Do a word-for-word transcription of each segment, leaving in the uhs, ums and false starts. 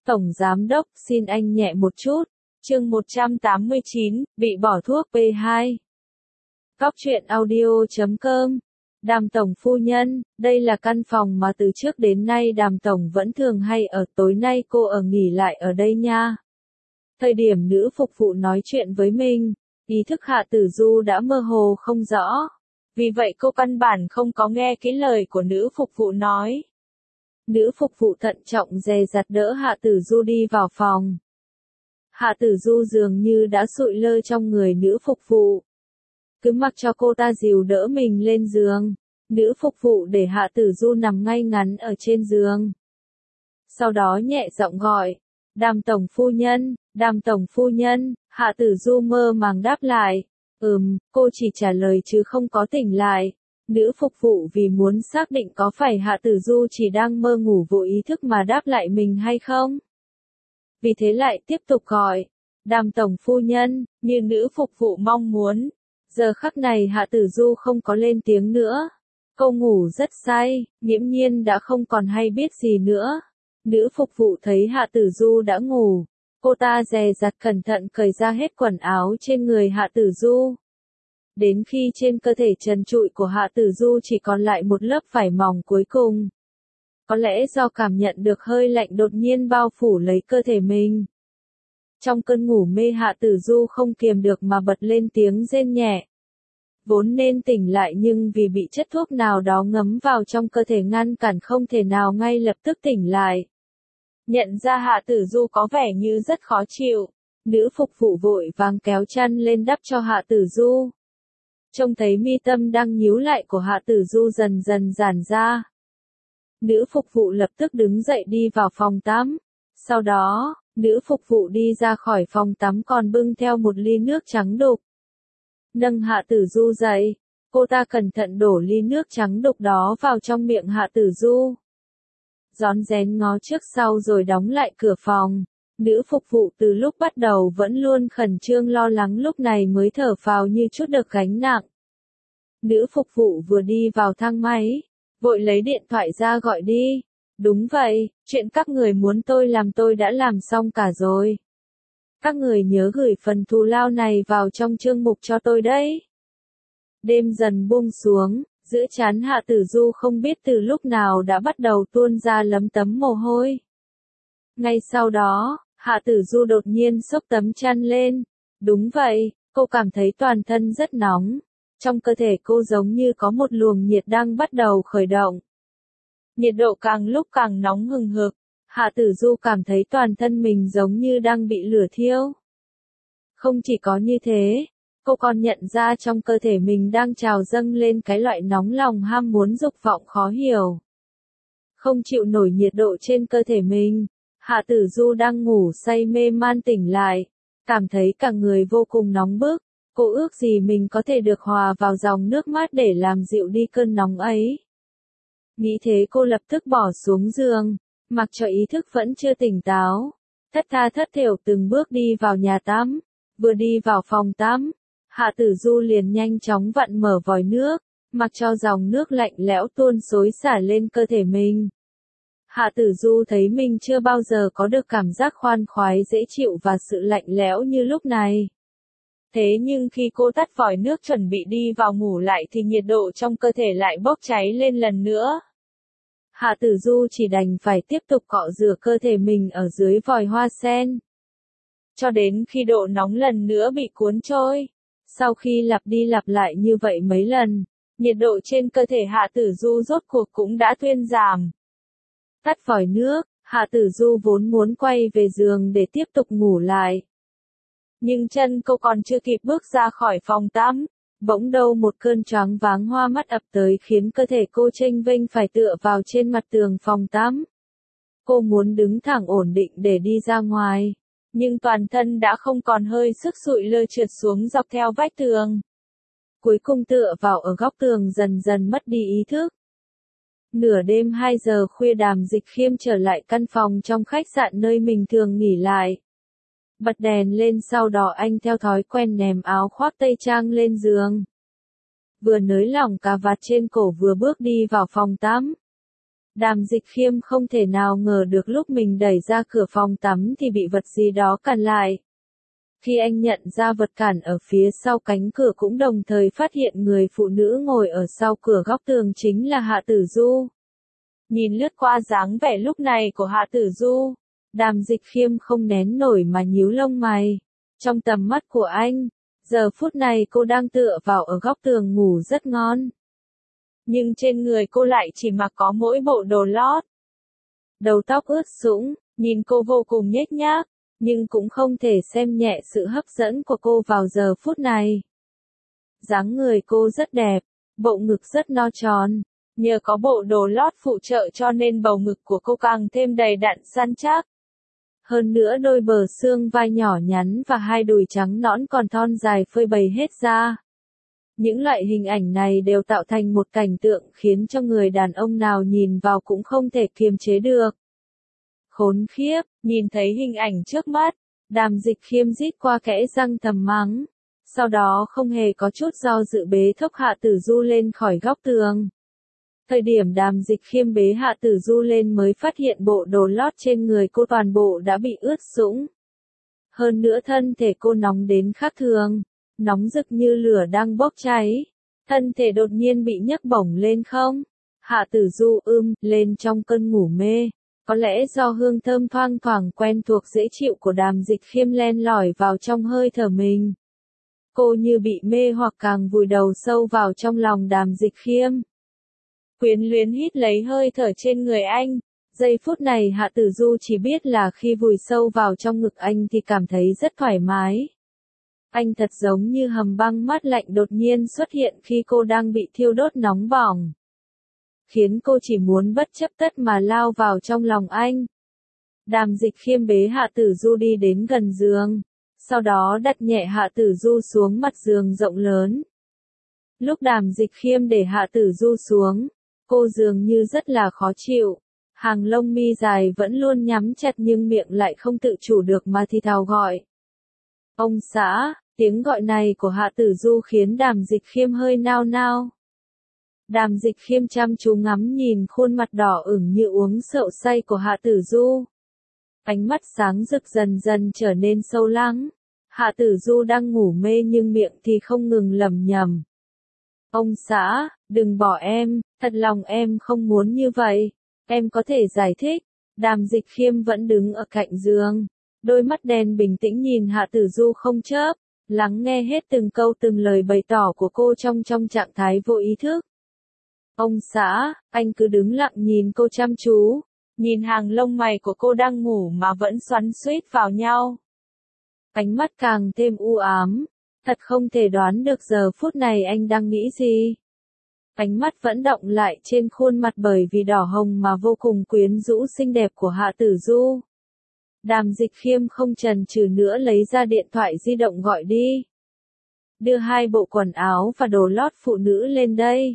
Tổng Giám Đốc, xin anh nhẹ một chút. Chương một trăm tám mươi chín, bị bỏ thuốc P hai. Góc truyện audio chấm com. Đàm Tổng phu nhân, đây là căn phòng mà từ trước đến nay Đàm Tổng vẫn thường hay ở, tối nay cô ở nghỉ lại ở đây nha. Thời điểm nữ phục vụ nói chuyện với mình, ý thức Hạ Tử Du đã mơ hồ không rõ. Vì vậy cô căn bản không có nghe cái lời của nữ phục vụ nói. Nữ phục vụ thận trọng dè dặt đỡ Hạ Tử Du đi vào phòng. Hạ Tử Du dường như đã sụi lơ trong người nữ phục vụ. Cứ mặc cho cô ta dìu đỡ mình lên giường. Nữ phục vụ để Hạ Tử Du nằm ngay ngắn ở trên giường. Sau đó nhẹ giọng gọi, Đàm Tổng phu nhân, Đàm Tổng phu nhân. Hạ Tử Du mơ màng đáp lại, ừm, cô chỉ trả lời chứ không có tỉnh lại. Nữ phục vụ vì muốn xác định có phải Hạ Tử Du chỉ đang mơ ngủ vô ý thức mà đáp lại mình hay không. Vì thế lại tiếp tục gọi, Đàm Tổng phu nhân, như nữ phục vụ mong muốn. Giờ khắc này Hạ Tử Du không có lên tiếng nữa. Cô ngủ rất say, nghiễm nhiên đã không còn hay biết gì nữa. Nữ phục vụ thấy Hạ Tử Du đã ngủ. Cô ta dè dặt cẩn thận cởi ra hết quần áo trên người Hạ Tử Du. Đến khi trên cơ thể trần trụi của Hạ Tử Du chỉ còn lại một lớp vải mỏng cuối cùng. Có lẽ do cảm nhận được hơi lạnh đột nhiên bao phủ lấy cơ thể mình. Trong cơn ngủ mê Hạ Tử Du không kiềm được mà bật lên tiếng rên nhẹ. Vốn nên tỉnh lại nhưng vì bị chất thuốc nào đó ngấm vào trong cơ thể ngăn cản không thể nào ngay lập tức tỉnh lại. Nhận ra Hạ Tử Du có vẻ như rất khó chịu. Nữ phục vụ vội vàng kéo chăn lên đắp cho Hạ Tử Du. Trông thấy mi tâm đang nhíu lại của Hạ Tử Du dần dần giãn ra. Nữ phục vụ lập tức đứng dậy đi vào phòng tắm. Sau đó, nữ phục vụ đi ra khỏi phòng tắm còn bưng theo một ly nước trắng đục. Nâng Hạ Tử Du dậy, cô ta cẩn thận đổ ly nước trắng đục đó vào trong miệng Hạ Tử Du. Rón rén ngó trước sau rồi đóng lại cửa phòng. Nữ phục vụ từ lúc bắt đầu vẫn luôn khẩn trương lo lắng lúc này mới thở phào như chút được gánh nặng. Nữ phục vụ vừa đi vào thang máy, vội lấy điện thoại ra gọi đi. Đúng vậy, chuyện các người muốn tôi làm tôi đã làm xong cả rồi. Các người nhớ gửi phần thù lao này vào trong chương mục cho tôi đấy. Đêm dần buông xuống, giữa trán Hạ Tử Du không biết từ lúc nào đã bắt đầu tuôn ra lấm tấm mồ hôi. Ngay sau đó, Hạ Tử Du đột nhiên xốc tấm chăn lên. Đúng vậy, cô cảm thấy toàn thân rất nóng. Trong cơ thể cô giống như có một luồng nhiệt đang bắt đầu khởi động. Nhiệt độ càng lúc càng nóng hừng hực. Hạ Tử Du cảm thấy toàn thân mình giống như đang bị lửa thiêu. Không chỉ có như thế, cô còn nhận ra trong cơ thể mình đang trào dâng lên cái loại nóng lòng ham muốn dục vọng khó hiểu. Không chịu nổi nhiệt độ trên cơ thể mình, Hạ Tử Du đang ngủ say mê man tỉnh lại, cảm thấy cả người vô cùng nóng bức. Cô ước gì mình có thể được hòa vào dòng nước mát để làm dịu đi cơn nóng ấy. Nghĩ thế cô lập tức bỏ xuống giường, mặc cho ý thức vẫn chưa tỉnh táo. Thất tha thất thểu từng bước đi vào nhà tắm. Vừa đi vào phòng tắm, Hạ Tử Du liền nhanh chóng vặn mở vòi nước, mặc cho dòng nước lạnh lẽo tuôn xối xả lên cơ thể mình. Hạ Tử Du thấy mình chưa bao giờ có được cảm giác khoan khoái dễ chịu và sự lạnh lẽo như lúc này. Thế nhưng khi cô tắt vòi nước chuẩn bị đi vào ngủ lại thì nhiệt độ trong cơ thể lại bốc cháy lên lần nữa. Hạ Tử Du chỉ đành phải tiếp tục cọ rửa cơ thể mình ở dưới vòi hoa sen. Cho đến khi độ nóng lần nữa bị cuốn trôi. Sau khi lặp đi lặp lại như vậy mấy lần, nhiệt độ trên cơ thể Hạ Tử Du rốt cuộc cũng đã thuyên giảm. Tắt vòi nước, Hạ Tử Du vốn muốn quay về giường để tiếp tục ngủ lại. Nhưng chân cô còn chưa kịp bước ra khỏi phòng tắm, bỗng đâu một cơn choáng váng hoa mắt ập tới khiến cơ thể cô chênh vênh phải tựa vào trên mặt tường phòng tắm. Cô muốn đứng thẳng ổn định để đi ra ngoài, nhưng toàn thân đã không còn hơi sức sụi lơ trượt xuống dọc theo vách tường. Cuối cùng tựa vào ở góc tường dần dần mất đi ý thức. Nửa đêm hai giờ khuya Đàm Dịch Khiêm trở lại căn phòng trong khách sạn nơi mình thường nghỉ lại. Bật đèn lên sau đó anh theo thói quen ném áo khoác tây trang lên giường. Vừa nới lỏng cà vạt trên cổ vừa bước đi vào phòng tắm. Đàm Dịch Khiêm không thể nào ngờ được lúc mình đẩy ra cửa phòng tắm thì bị vật gì đó cản lại. Khi anh nhận ra vật cản ở phía sau cánh cửa cũng đồng thời phát hiện người phụ nữ ngồi ở sau cửa góc tường chính là Hạ Tử Du. Nhìn lướt qua dáng vẻ lúc này của Hạ Tử Du, Đàm Dịch Khiêm không nén nổi mà nhíu lông mày. Trong tầm mắt của anh, giờ phút này cô đang tựa vào ở góc tường ngủ rất ngon. Nhưng trên người cô lại chỉ mặc có mỗi bộ đồ lót. Đầu tóc ướt sũng, nhìn cô vô cùng nhếch nhác, nhưng cũng không thể xem nhẹ sự hấp dẫn của cô vào giờ phút này. Dáng người cô rất đẹp, bộ ngực rất no tròn, nhờ có bộ đồ lót phụ trợ cho nên bầu ngực của cô càng thêm đầy đặn săn chắc. Hơn nữa đôi bờ xương vai nhỏ nhắn và hai đùi trắng nõn còn thon dài phơi bày hết ra. Những loại hình ảnh này đều tạo thành một cảnh tượng khiến cho người đàn ông nào nhìn vào cũng không thể kiềm chế được. Khốn khiếp, nhìn thấy hình ảnh trước mắt, Đàm Dịch Khiêm rít qua kẽ răng thầm mắng. Sau đó không hề có chút do dự bế thốc Hạ Tử Du lên khỏi góc tường. Thời điểm Đàm Dịch Khiêm bế Hạ Tử Du lên mới phát hiện bộ đồ lót trên người cô toàn bộ đã bị ướt sũng. Hơn nữa thân thể cô nóng đến khác thường, nóng rực như lửa đang bốc cháy. Thân thể đột nhiên bị nhấc bổng lên không? Hạ Tử Du ưm lên trong cơn ngủ mê. Có lẽ do hương thơm thoang thoảng quen thuộc dễ chịu của Đàm Dịch Khiêm len lỏi vào trong hơi thở mình. Cô như bị mê hoặc càng vùi đầu sâu vào trong lòng Đàm Dịch Khiêm. Quyến luyến hít lấy hơi thở trên người anh. Giây phút này Hạ Tử Du chỉ biết là khi vùi sâu vào trong ngực anh thì cảm thấy rất thoải mái. Anh thật giống như hầm băng mát lạnh đột nhiên xuất hiện khi cô đang bị thiêu đốt nóng bỏng. Khiến cô chỉ muốn bất chấp tất mà lao vào trong lòng anh. Đàm Dịch Khiêm bế Hạ Tử Du đi đến gần giường, sau đó đặt nhẹ Hạ Tử Du xuống mặt giường rộng lớn. Lúc Đàm Dịch Khiêm để Hạ Tử Du xuống, cô dường như rất là khó chịu, hàng lông mi dài vẫn luôn nhắm chặt nhưng miệng lại không tự chủ được mà thì thào gọi. Ông xã, tiếng gọi này của Hạ Tử Du khiến Đàm Dịch Khiêm hơi nao nao. Đàm Dịch Khiêm chăm chú ngắm nhìn khuôn mặt đỏ ửng như uống rượu say của Hạ Tử Du. Ánh mắt sáng rực dần dần trở nên sâu lắng. Hạ Tử Du đang ngủ mê nhưng miệng thì không ngừng lẩm nhẩm. Ông xã, đừng bỏ em, thật lòng em không muốn như vậy. Em có thể giải thích. Đàm Dịch Khiêm vẫn đứng ở cạnh giường. Đôi mắt đen bình tĩnh nhìn Hạ Tử Du không chớp, lắng nghe hết từng câu từng lời bày tỏ của cô trong trong trạng thái vô ý thức. Ông xã, anh cứ đứng lặng nhìn cô chăm chú, nhìn hàng lông mày của cô đang ngủ mà vẫn xoắn xuýt vào nhau. Ánh mắt càng thêm u ám, thật không thể đoán được giờ phút này anh đang nghĩ gì. Ánh mắt vẫn động lại trên khuôn mặt bởi vì đỏ hồng mà vô cùng quyến rũ xinh đẹp của Hạ Tử Du. Đàm Dịch Khiêm không chần chừ nữa lấy ra điện thoại di động gọi đi. Đưa hai bộ quần áo và đồ lót phụ nữ lên đây.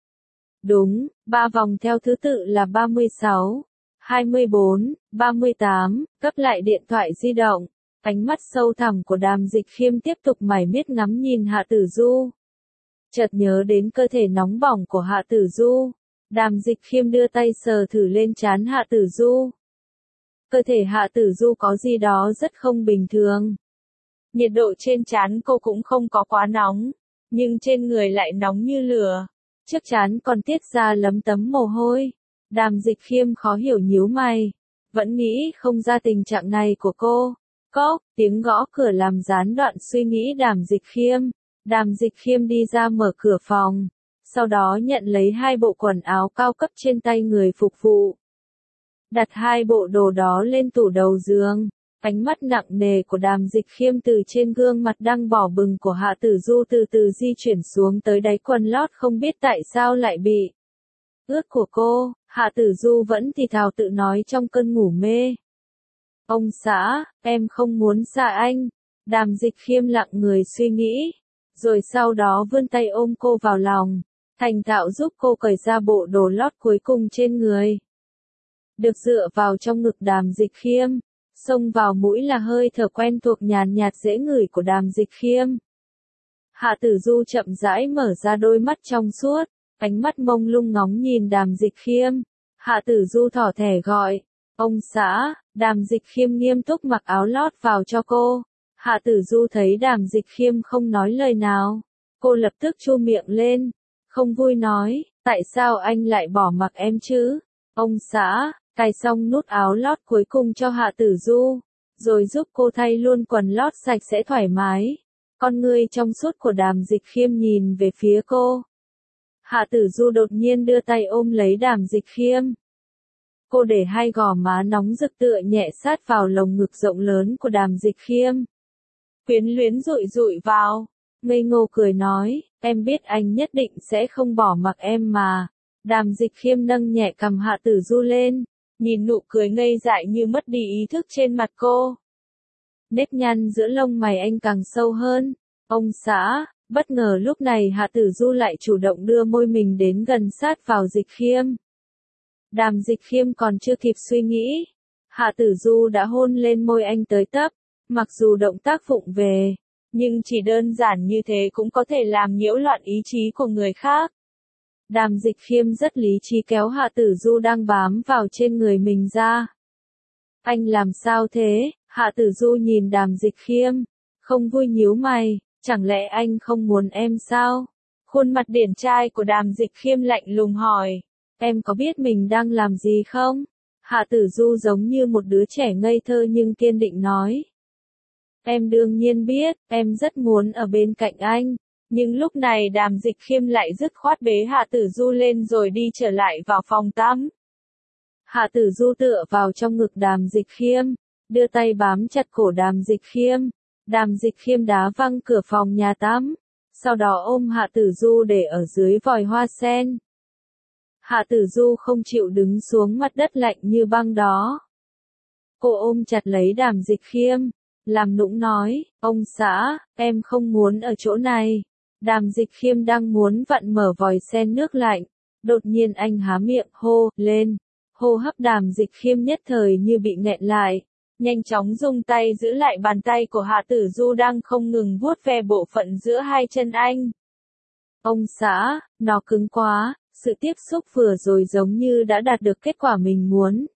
Đúng, ba vòng theo thứ tự là ba mươi sáu, hai mươi bốn, ba mươi tám, cấp lại điện thoại di động. Ánh mắt sâu thẳm của Đàm Dịch Khiêm tiếp tục mải miết ngắm nhìn Hạ Tử Du. Chợt nhớ đến cơ thể nóng bỏng của Hạ Tử Du, Đàm Dịch Khiêm đưa tay sờ thử lên trán Hạ Tử Du. Cơ thể Hạ Tử Du có gì đó rất không bình thường. Nhiệt độ trên trán cô cũng không có quá nóng, nhưng trên người lại nóng như lửa. Trước trán còn tiết ra lấm tấm mồ hôi. Đàm Dịch Khiêm khó hiểu nhíu mày, vẫn nghĩ không ra tình trạng này của cô. Cốc, tiếng gõ cửa làm gián đoạn suy nghĩ Đàm Dịch Khiêm. Đàm Dịch Khiêm đi ra mở cửa phòng, sau đó nhận lấy hai bộ quần áo cao cấp trên tay người phục vụ. Đặt hai bộ đồ đó lên tủ đầu giường, ánh mắt nặng nề của Đàm Dịch Khiêm từ trên gương mặt đang đỏ bừng của Hạ Tử Du từ từ di chuyển xuống tới đáy quần lót không biết tại sao lại bị ướt của cô. Hạ Tử Du vẫn thì thào tự nói trong cơn ngủ mê. Ông xã, em không muốn xa anh. Đàm Dịch Khiêm lặng người suy nghĩ, rồi sau đó vươn tay ôm cô vào lòng, thành thạo giúp cô cởi ra bộ đồ lót cuối cùng trên người. Được dựa vào trong ngực Đàm Dịch Khiêm, xông vào mũi là hơi thở quen thuộc nhàn nhạt dễ ngửi của Đàm Dịch Khiêm. Hạ Tử Du chậm rãi mở ra đôi mắt trong suốt, ánh mắt mông lung ngóng nhìn Đàm Dịch Khiêm. Hạ Tử Du thỏ thẻ gọi, ông xã. Đàm Dịch Khiêm nghiêm túc mặc áo lót vào cho cô. Hạ Tử Du thấy Đàm Dịch Khiêm không nói lời nào, cô lập tức chu miệng lên, không vui nói, tại sao anh lại bỏ mặc em chứ? Ông xã, cài xong nút áo lót cuối cùng cho Hạ Tử Du, rồi giúp cô thay luôn quần lót sạch sẽ thoải mái. Con ngươi trong suốt của Đàm Dịch Khiêm nhìn về phía cô. Hạ Tử Du đột nhiên đưa tay ôm lấy Đàm Dịch Khiêm. Cô để hai gò má nóng rực tựa nhẹ sát vào lồng ngực rộng lớn của Đàm Dịch Khiêm. Quyến luyến dụi dụi vào, ngây ngô cười nói, em biết anh nhất định sẽ không bỏ mặc em mà. Đàm Dịch Khiêm nâng nhẹ cằm Hạ Tử Du lên, nhìn nụ cười ngây dại như mất đi ý thức trên mặt cô. Nếp nhăn giữa lông mày anh càng sâu hơn. Ông xã, bất ngờ lúc này Hạ Tử Du lại chủ động đưa môi mình đến gần sát vào Dịch Khiêm. Đàm Dịch Khiêm còn chưa kịp suy nghĩ, Hạ Tử Du đã hôn lên môi anh tới tấp, mặc dù động tác vụng về, nhưng chỉ đơn giản như thế cũng có thể làm nhiễu loạn ý chí của người khác. Đàm Dịch Khiêm rất lý trí kéo Hạ Tử Du đang bám vào trên người mình ra. Anh làm sao thế? Hạ Tử Du nhìn Đàm Dịch Khiêm, không vui nhíu mày, chẳng lẽ anh không muốn em sao? Khuôn mặt điển trai của Đàm Dịch Khiêm lạnh lùng hỏi, em có biết mình đang làm gì không? Hạ Tử Du giống như một đứa trẻ ngây thơ nhưng kiên định nói. Em đương nhiên biết, em rất muốn ở bên cạnh anh. Nhưng lúc này Đàm Dịch Khiêm lại dứt khoát bế Hạ Tử Du lên rồi đi trở lại vào phòng tắm. Hạ Tử Du tựa vào trong ngực Đàm Dịch Khiêm, đưa tay bám chặt cổ Đàm Dịch Khiêm. Đàm Dịch Khiêm đá văng cửa phòng nhà tắm, sau đó ôm Hạ Tử Du để ở dưới vòi hoa sen. Hạ Tử Du không chịu đứng xuống mặt đất lạnh như băng đó. Cô ôm chặt lấy Đàm Dịch Khiêm, làm nũng nói, ông xã, em không muốn ở chỗ này. Đàm Dịch Khiêm đang muốn vặn mở vòi sen nước lạnh, đột nhiên anh há miệng hô lên, hô hấp Đàm Dịch Khiêm nhất thời như bị nghẹn lại, nhanh chóng dùng tay giữ lại bàn tay của Hạ Tử Du đang không ngừng vuốt ve bộ phận giữa hai chân anh. Ông xã, nó cứng quá, sự tiếp xúc vừa rồi giống như đã đạt được kết quả mình muốn.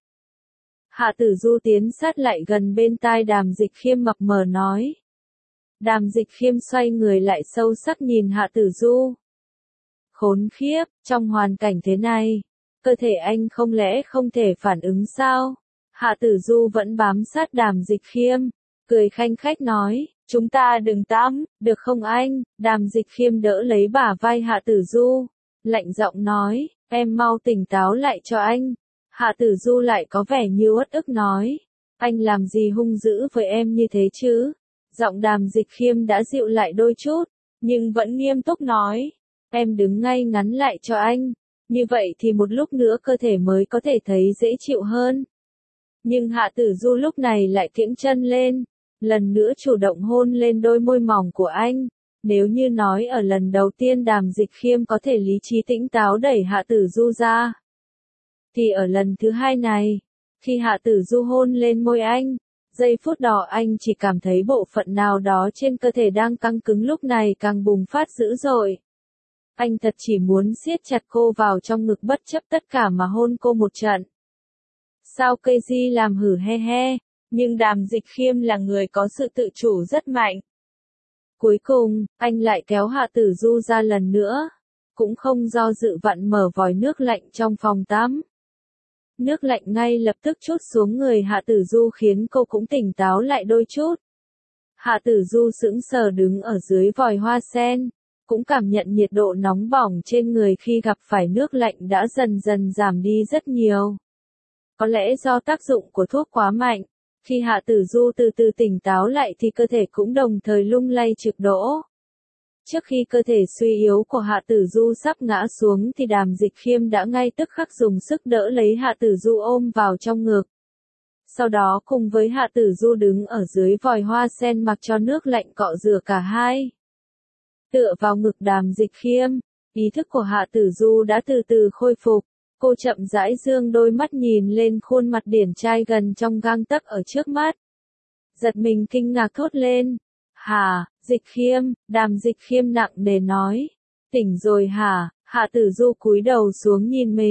Hạ Tử Du tiến sát lại gần bên tai Đàm Dịch Khiêm mập mờ nói. Đàm Dịch Khiêm xoay người lại sâu sắc nhìn Hạ Tử Du. Khốn khiếp, trong hoàn cảnh thế này, cơ thể anh không lẽ không thể phản ứng sao? Hạ Tử Du vẫn bám sát Đàm Dịch Khiêm, cười khanh khách nói, chúng ta đừng tắm, được không anh? Đàm Dịch Khiêm đỡ lấy bả vai Hạ Tử Du, lạnh giọng nói, em mau tỉnh táo lại cho anh. Hạ Tử Du lại có vẻ như uất ức nói, anh làm gì hung dữ với em như thế chứ? Giọng Đàm Dịch Khiêm đã dịu lại đôi chút, nhưng vẫn nghiêm túc nói, em đứng ngay ngắn lại cho anh, như vậy thì một lúc nữa cơ thể mới có thể thấy dễ chịu hơn. Nhưng Hạ Tử Du lúc này lại kiễng chân lên, lần nữa chủ động hôn lên đôi môi mỏng của anh. Nếu như nói ở lần đầu tiên Đàm Dịch Khiêm có thể lý trí tĩnh táo đẩy Hạ Tử Du ra, thì ở lần thứ hai này, khi Hạ Tử Du hôn lên môi anh, giây phút đó anh chỉ cảm thấy bộ phận nào đó trên cơ thể đang căng cứng lúc này càng bùng phát dữ dội. Anh thật chỉ muốn siết chặt cô vào trong ngực bất chấp tất cả mà hôn cô một trận. Sao cây di làm hử he he, nhưng Đàm Dịch Khiêm là người có sự tự chủ rất mạnh. Cuối cùng, anh lại kéo Hạ Tử Du ra lần nữa, cũng không do dự vặn mở vòi nước lạnh trong phòng tắm. Nước lạnh ngay lập tức trút xuống người Hạ Tử Du khiến cô cũng tỉnh táo lại đôi chút. Hạ Tử Du sững sờ đứng ở dưới vòi hoa sen, cũng cảm nhận nhiệt độ nóng bỏng trên người khi gặp phải nước lạnh đã dần dần giảm đi rất nhiều. Có lẽ do tác dụng của thuốc quá mạnh, khi Hạ Tử Du từ từ tỉnh táo lại thì cơ thể cũng đồng thời lung lay trực đỗ. Trước khi cơ thể suy yếu của Hạ Tử Du sắp ngã xuống thì Đàm Dịch Khiêm đã ngay tức khắc dùng sức đỡ lấy Hạ Tử Du ôm vào trong ngực. Sau đó cùng với Hạ Tử Du đứng ở dưới vòi hoa sen mặc cho nước lạnh cọ rửa cả hai. Tựa vào ngực Đàm Dịch Khiêm, ý thức của Hạ Tử Du đã từ từ khôi phục. Cô chậm rãi dương đôi mắt nhìn lên khuôn mặt điển trai gần trong gang tấc ở trước mắt. Giật mình kinh ngạc thốt lên. Hả, Dịch Khiêm, Đàm Dịch Khiêm nặng nề nói. Tỉnh rồi hả? Hạ Tử Du cúi đầu xuống nhìn mình,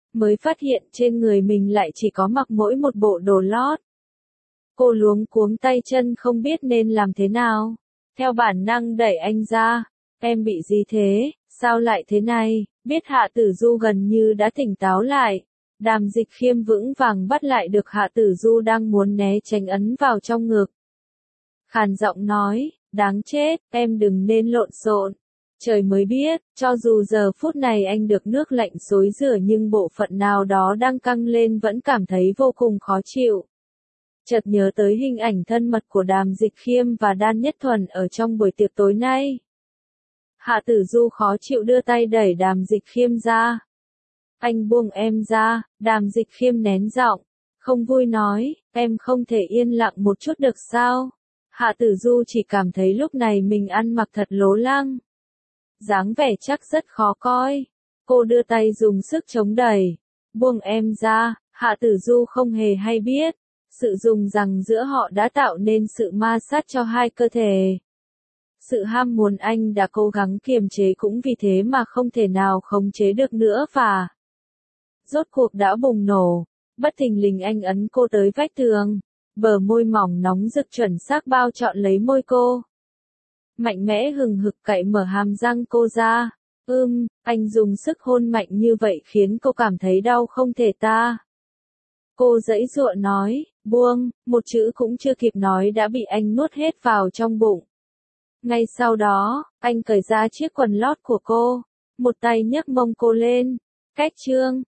mới phát hiện trên người mình lại chỉ có mặc mỗi một bộ đồ lót. Cô luống cuống tay chân không biết nên làm thế nào. Theo bản năng đẩy anh ra. Em bị gì thế, sao lại thế này? Biết Hạ Tử Du gần như đã tỉnh táo lại. Đàm Dịch Khiêm vững vàng bắt lại được Hạ Tử Du đang muốn né tránh ấn vào trong ngực. Khàn giọng nói, đáng chết, em đừng nên lộn xộn. Trời mới biết, cho dù giờ phút này anh được nước lạnh xối rửa nhưng bộ phận nào đó đang căng lên vẫn cảm thấy vô cùng khó chịu. Chợt nhớ tới hình ảnh thân mật của Đàm Dịch Khiêm và Đan Nhất Thuần ở trong buổi tiệc tối nay. Hạ Tử Du khó chịu đưa tay đẩy Đàm Dịch Khiêm ra. Anh buông em ra, Đàm Dịch Khiêm nén giọng, không vui nói, em không thể yên lặng một chút được sao? Hạ Tử Du chỉ cảm thấy lúc này mình ăn mặc thật lố lăng. Dáng vẻ chắc rất khó coi. Cô đưa tay dùng sức chống đẩy. Buông em ra, Hạ Tử Du không hề hay biết. Sự dùng rằng giữa họ đã tạo nên sự ma sát cho hai cơ thể. Sự ham muốn anh đã cố gắng kiềm chế cũng vì thế mà không thể nào khống chế được nữa và rốt cuộc đã bùng nổ. Bất thình lình anh ấn cô tới vách tường. Bờ môi mỏng nóng rực chuẩn xác bao trọn lấy môi cô. Mạnh mẽ hừng hực cạy mở hàm răng cô ra. Ưm, anh dùng sức hôn mạnh như vậy khiến cô cảm thấy đau không thể tả. Cô giãy giụa nói, buông, một chữ cũng chưa kịp nói đã bị anh nuốt hết vào trong bụng. Ngay sau đó, anh cởi ra chiếc quần lót của cô, một tay nhấc mông cô lên. Cách chương